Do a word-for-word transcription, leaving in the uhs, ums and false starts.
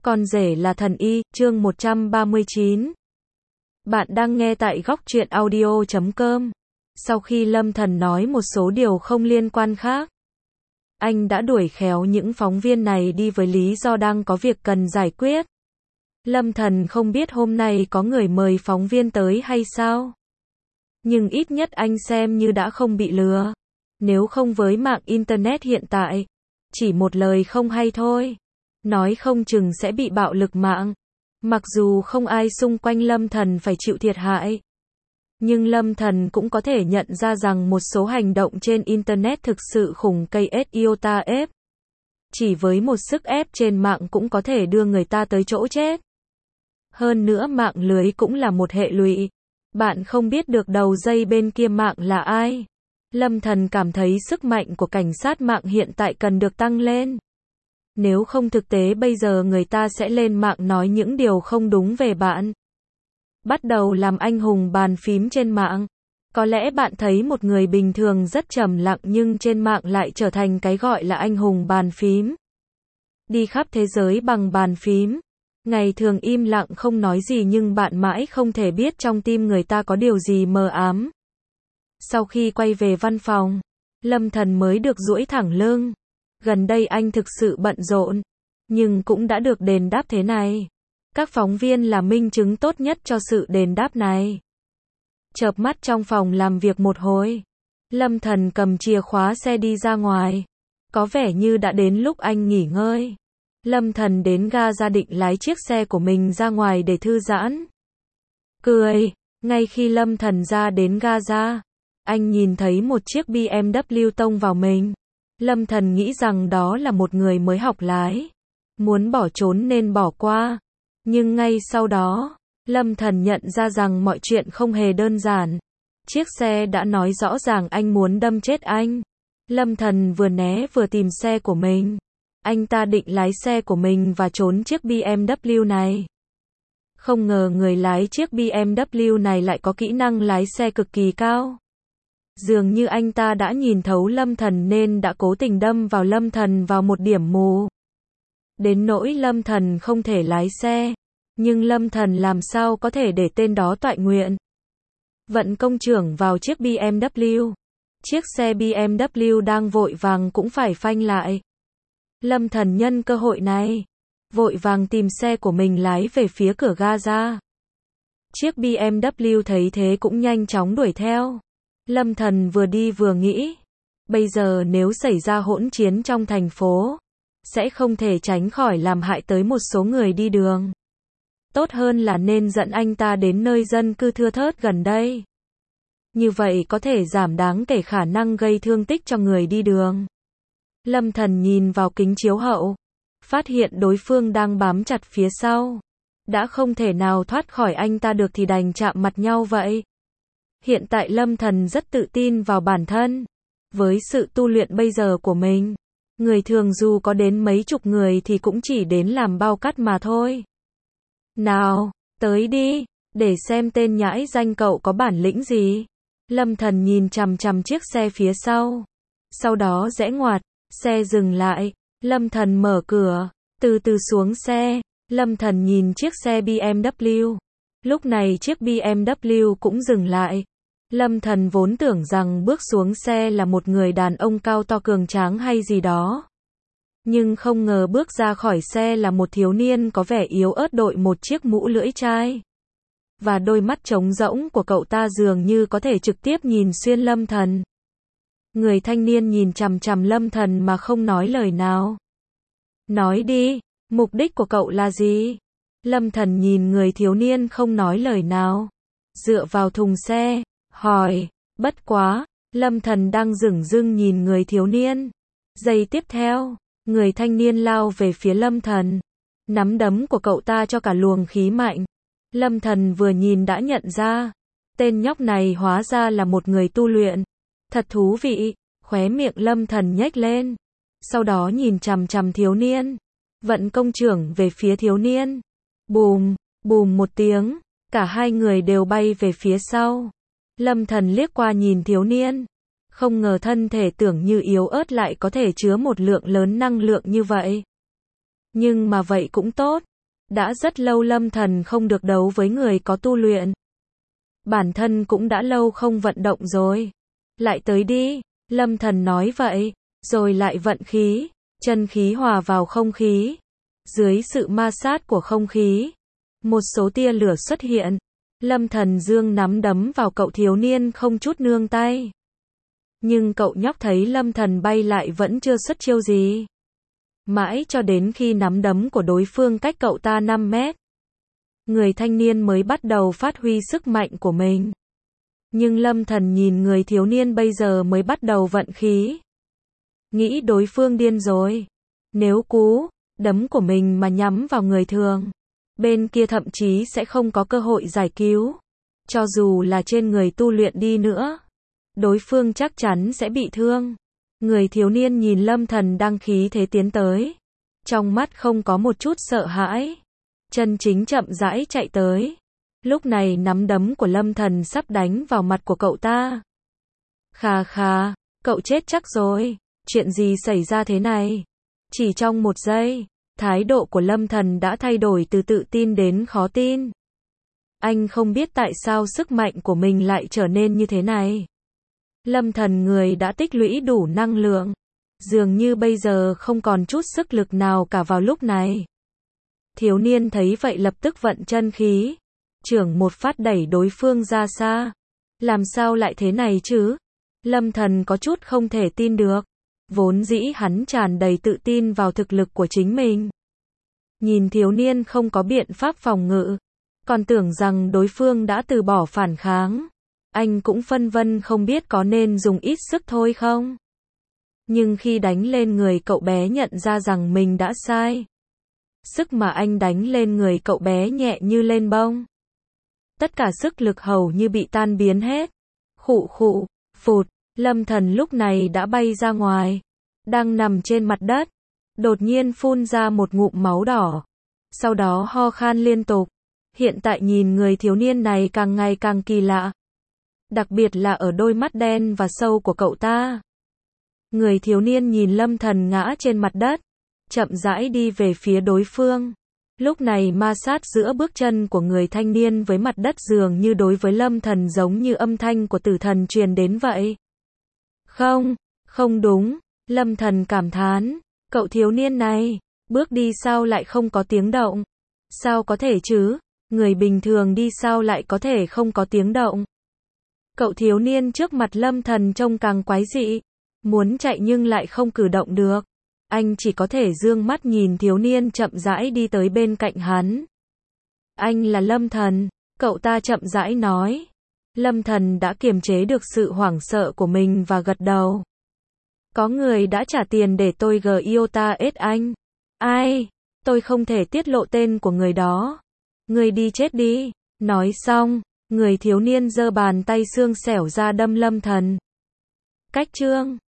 Con rể là thần y, chương một trăm ba mươi chín. Bạn đang nghe tại góc truyện audio chấm com. Sau khi Lâm Thần nói một số điều không liên quan khác, anh đã đuổi khéo những phóng viên này đi với lý do đang có việc cần giải quyết. Lâm Thần không biết hôm nay có người mời phóng viên tới hay sao, nhưng ít nhất anh xem như đã không bị lừa. Nếu không với mạng Internet hiện tại, chỉ một lời không hay thôi, nói không chừng sẽ bị bạo lực mạng. Mặc dù không ai xung quanh Lâm Thần phải chịu thiệt hại, nhưng Lâm Thần cũng có thể nhận ra rằng một số hành động trên Internet thực sự khủng cây ét iota ép. Chỉ với một sức ép trên mạng cũng có thể đưa người ta tới chỗ chết. Hơn nữa mạng lưới cũng là một hệ lụy. Bạn không biết được đầu dây bên kia mạng là ai. Lâm Thần cảm thấy sức mạnh của cảnh sát mạng hiện tại cần được tăng lên. Nếu không thực tế bây giờ người ta sẽ lên mạng nói những điều không đúng về bạn. Bắt đầu làm anh hùng bàn phím trên mạng. Có lẽ bạn thấy một người bình thường rất trầm lặng nhưng trên mạng lại trở thành cái gọi là anh hùng bàn phím. Đi khắp thế giới bằng bàn phím. Ngày thường im lặng không nói gì nhưng bạn mãi không thể biết trong tim người ta có điều gì mờ ám. Sau khi quay về văn phòng, Lâm Thần mới được duỗi thẳng lưng. Gần đây anh thực sự bận rộn, nhưng cũng đã được đền đáp thế này. Các phóng viên là minh chứng tốt nhất cho sự đền đáp này. Chợp mắt trong phòng làm việc một hồi, Lâm Thần cầm chìa khóa xe đi ra ngoài. Có vẻ như đã đến lúc anh nghỉ ngơi. Lâm Thần đến ga ra định lái chiếc xe của mình ra ngoài để thư giãn. Cười, ngay khi Lâm Thần ra đến ga ra, anh nhìn thấy một chiếc bê em vê tông vào mình. Lâm Thần nghĩ rằng đó là một người mới học lái, muốn bỏ trốn nên bỏ qua. Nhưng ngay sau đó, Lâm Thần nhận ra rằng mọi chuyện không hề đơn giản. Chiếc xe đã nói rõ ràng anh muốn đâm chết anh. Lâm Thần vừa né vừa tìm xe của mình. Anh ta định lái xe của mình và trốn chiếc bê em vê này. Không ngờ người lái chiếc bê em vê này lại có kỹ năng lái xe cực kỳ cao. Dường như anh ta đã nhìn thấu Lâm Thần nên đã cố tình đâm vào Lâm Thần vào một điểm mù. Đến nỗi Lâm Thần không thể lái xe, nhưng Lâm Thần làm sao có thể để tên đó toại nguyện. Vận công trưởng vào chiếc bê em vê. Chiếc xe bê em vê đang vội vàng cũng phải phanh lại. Lâm Thần nhân cơ hội này, vội vàng tìm xe của mình lái về phía cửa ga ra. Chiếc bê em vê thấy thế cũng nhanh chóng đuổi theo. Lâm Thần vừa đi vừa nghĩ, bây giờ nếu xảy ra hỗn chiến trong thành phố, sẽ không thể tránh khỏi làm hại tới một số người đi đường. Tốt hơn là nên dẫn anh ta đến nơi dân cư thưa thớt gần đây. Như vậy có thể giảm đáng kể khả năng gây thương tích cho người đi đường. Lâm Thần nhìn vào kính chiếu hậu, phát hiện đối phương đang bám chặt phía sau. Đã không thể nào thoát khỏi anh ta được thì đành chạm mặt nhau vậy. Hiện tại Lâm Thần rất tự tin vào bản thân. Với sự tu luyện bây giờ của mình, người thường dù có đến mấy chục người thì cũng chỉ đến làm bao cắt mà thôi. Nào, tới đi, để xem tên nhãi danh cậu có bản lĩnh gì. Lâm Thần nhìn chằm chằm chiếc xe phía sau. Sau đó rẽ ngoặt, xe dừng lại. Lâm Thần mở cửa, từ từ xuống xe. Lâm Thần nhìn chiếc xe bê em vê. Lúc này chiếc bê em vê cũng dừng lại. Lâm Thần vốn tưởng rằng bước xuống xe là một người đàn ông cao to cường tráng hay gì đó. Nhưng không ngờ bước ra khỏi xe là một thiếu niên có vẻ yếu ớt đội một chiếc mũ lưỡi chai. Và đôi mắt trống rỗng của cậu ta dường như có thể trực tiếp nhìn xuyên Lâm Thần. Người thanh niên nhìn chằm chằm Lâm Thần mà không nói lời nào. Nói đi, mục đích của cậu là gì? Lâm Thần nhìn người thiếu niên không nói lời nào, dựa vào thùng xe, hỏi. Bất quá, Lâm Thần đang dửng dưng nhìn người thiếu niên. Giây tiếp theo, người thanh niên lao về phía Lâm Thần. Nắm đấm của cậu ta cho cả luồng khí mạnh. Lâm Thần vừa nhìn đã nhận ra, tên nhóc này hóa ra là một người tu luyện. Thật thú vị, khóe miệng Lâm Thần nhếch lên. Sau đó nhìn chằm chằm thiếu niên, vận công trưởng về phía thiếu niên. Bùm, bùm một tiếng, cả hai người đều bay về phía sau. Lâm Thần liếc qua nhìn thiếu niên, không ngờ thân thể tưởng như yếu ớt lại có thể chứa một lượng lớn năng lượng như vậy. Nhưng mà vậy cũng tốt, Đã rất lâu Lâm Thần không được đấu với người có tu luyện. Bản thân cũng đã lâu không vận động rồi. Lại tới đi, Lâm Thần nói vậy, rồi lại vận khí, chân khí hòa vào không khí. Dưới sự ma sát của không khí, một số tia lửa xuất hiện. Lâm Thần giương nắm đấm vào cậu thiếu niên không chút nương tay. Nhưng cậu nhóc thấy Lâm Thần bay lại vẫn chưa xuất chiêu gì. Mãi cho đến khi nắm đấm của đối phương cách cậu ta năm mét. Người thanh niên mới bắt đầu phát huy sức mạnh của mình. Nhưng Lâm Thần nhìn người thiếu niên bây giờ mới bắt đầu vận khí. Nghĩ đối phương điên rồi. Nếu cú đấm của mình mà nhắm vào người thường, bên kia thậm chí sẽ không có cơ hội giải cứu. Cho dù là trên người tu luyện đi nữa, đối phương chắc chắn sẽ bị thương. Người thiếu niên nhìn Lâm Thần đang khí thế tiến tới. Trong mắt không có một chút sợ hãi. Chân chính chậm rãi chạy tới. Lúc này nắm đấm của Lâm Thần sắp đánh vào mặt của cậu ta. Khà khà, cậu chết chắc rồi. Chuyện gì xảy ra thế này? Chỉ trong một giây, thái độ của Lâm Thần đã thay đổi từ tự tin đến khó tin. Anh không biết tại sao sức mạnh của mình lại trở nên như thế này. Lâm Thần người đã tích lũy đủ năng lượng. Dường như bây giờ không còn chút sức lực nào cả vào lúc này. Thiếu niên thấy vậy lập tức vận chân khí. Chưởng một phát đẩy đối phương ra xa. Làm sao lại thế này chứ? Lâm Thần có chút không thể tin được. Vốn dĩ hắn tràn đầy tự tin vào thực lực của chính mình. Nhìn thiếu niên không có biện pháp phòng ngự. Còn tưởng rằng đối phương đã từ bỏ phản kháng. Anh cũng phân vân không biết có nên dùng ít sức thôi không. Nhưng khi đánh lên người cậu bé nhận ra rằng mình đã sai. Sức mà anh đánh lên người cậu bé nhẹ như lên bông. Tất cả sức lực hầu như bị tan biến hết. Khụ khụ, phụt, Lâm Thần lúc này đã bay ra ngoài. Đang nằm trên mặt đất. Đột nhiên phun ra một ngụm máu đỏ. Sau đó ho khan liên tục. Hiện tại nhìn người thiếu niên này càng ngày càng kỳ lạ. Đặc biệt là ở đôi mắt đen và sâu của cậu ta. Người thiếu niên nhìn Lâm Thần ngã trên mặt đất. Chậm rãi đi về phía đối phương. Lúc này ma sát giữa bước chân của người thanh niên với mặt đất dường như đối với Lâm Thần giống như âm thanh của tử thần truyền đến vậy. Không, không đúng, Lâm Thần cảm thán, cậu thiếu niên này, bước đi sao lại không có tiếng động? Sao có thể chứ? Người bình thường đi sao lại có thể không có tiếng động? Cậu thiếu niên trước mặt Lâm Thần trông càng quái dị, muốn chạy nhưng lại không cử động được. Anh chỉ có thể dương mắt nhìn thiếu niên chậm rãi đi tới bên cạnh hắn. Anh là Lâm Thần, cậu ta chậm rãi nói. Lâm Thần đã kiềm chế được sự hoảng sợ của mình và gật đầu. Có người đã trả tiền để tôi gờ iota ết anh. Ai? Tôi không thể tiết lộ tên của người đó. Người đi chết đi. Nói xong, người thiếu niên giơ bàn tay xương xẻo ra đâm Lâm Thần. Cách chương